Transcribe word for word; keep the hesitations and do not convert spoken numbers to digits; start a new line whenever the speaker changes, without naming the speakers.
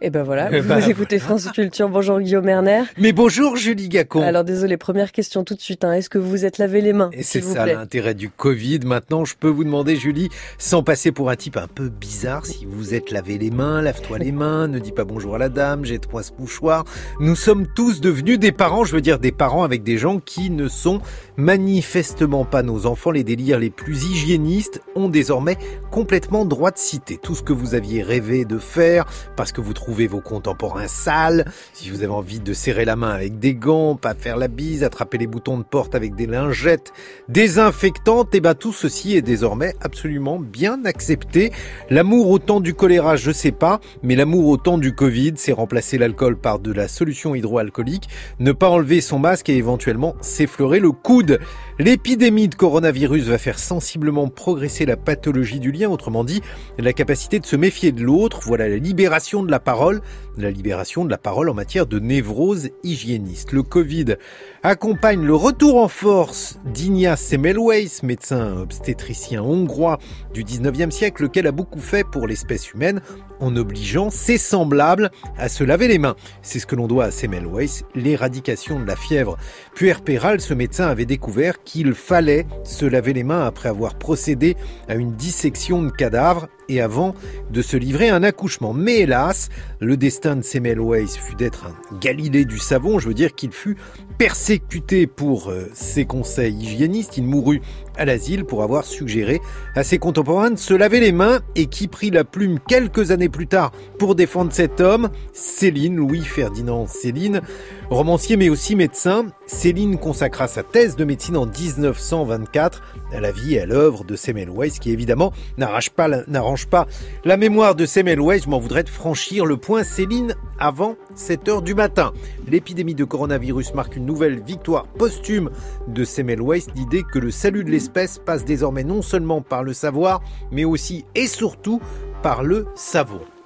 Et ben voilà,
Eh
vous
ben,
écoutez France Culture. Bonjour Guillaume Erner.
Mais bonjour Julie Gacon.
Alors désolé, première question tout de suite. Hein. Est-ce que vous vous êtes lavé les mains?
Et c'est
s'il vous
ça
plaît
l'intérêt du Covid. Maintenant, je peux vous demander, Julie, sans passer pour un type un peu bizarre, si vous vous êtes lavé les mains, lave-toi les mains, ne dis pas bonjour à la dame, jette-moi ce mouchoir. Nous sommes tous devenus des parents, je veux dire des parents avec des gens qui ne sont manifestement pas nos enfants. Les délires les plus hygiénistes ont désormais complètement droit de citer. Tout ce que vous aviez rêvé de faire parce que vous trouvez vos contemporains sale, si vous avez envie de serrer la main avec des gants, pas faire la bise, attraper les boutons de porte avec des lingettes désinfectantes, et ben tout ceci est désormais absolument bien accepté. L'amour au temps du choléra, je sais pas, mais l'amour au temps du Covid, c'est remplacer l'alcool par de la solution hydroalcoolique, ne pas enlever son masque et éventuellement s'effleurer le coude. L'épidémie de coronavirus va faire sensiblement progresser la pathologie du lien, autrement dit, la capacité de se méfier de l'autre. Voilà la libération de la parole, la libération de la parole en matière de névrose hygiéniste. Le Covid accompagne le retour en force d'Ignaz Semmelweis, médecin obstétricien hongrois du dix-neuvième siècle, lequel a beaucoup fait pour l'espèce humaine en obligeant ses semblables à se laver les mains. C'est ce que l'on doit à Semmelweis, l'éradication de la fièvre puerpérale. Ce médecin avait découvert qu'il fallait se laver les mains après avoir procédé à une dissection de cadavres et avant de se livrer à un accouchement. Mais hélas, le destin de Semmelweis fut d'être un Galilée du savon, je veux dire qu'il fut persécuté pour euh, ses conseils hygiénistes. Il mourut à l'asile pour avoir suggéré à ses contemporains de se laver les mains. Et qui prit la plume quelques années plus tard pour défendre cet homme? Céline, Louis-Ferdinand Céline, romancier mais aussi médecin. Céline consacra sa thèse de médecine en dix-neuf cent vingt-quatre à la vie et à l'œuvre de Semmelweis, qui évidemment n'arrange pas, la, n'arrange pas la mémoire de Semmelweis. Je m'en voudrais de franchir le point Céline avant sept heures du matin. L'épidémie de coronavirus marque une nouvelle victoire posthume de Semmelweis, l'idée que le salut de l'espèce passe désormais non seulement par le savoir, mais aussi et surtout par le savon.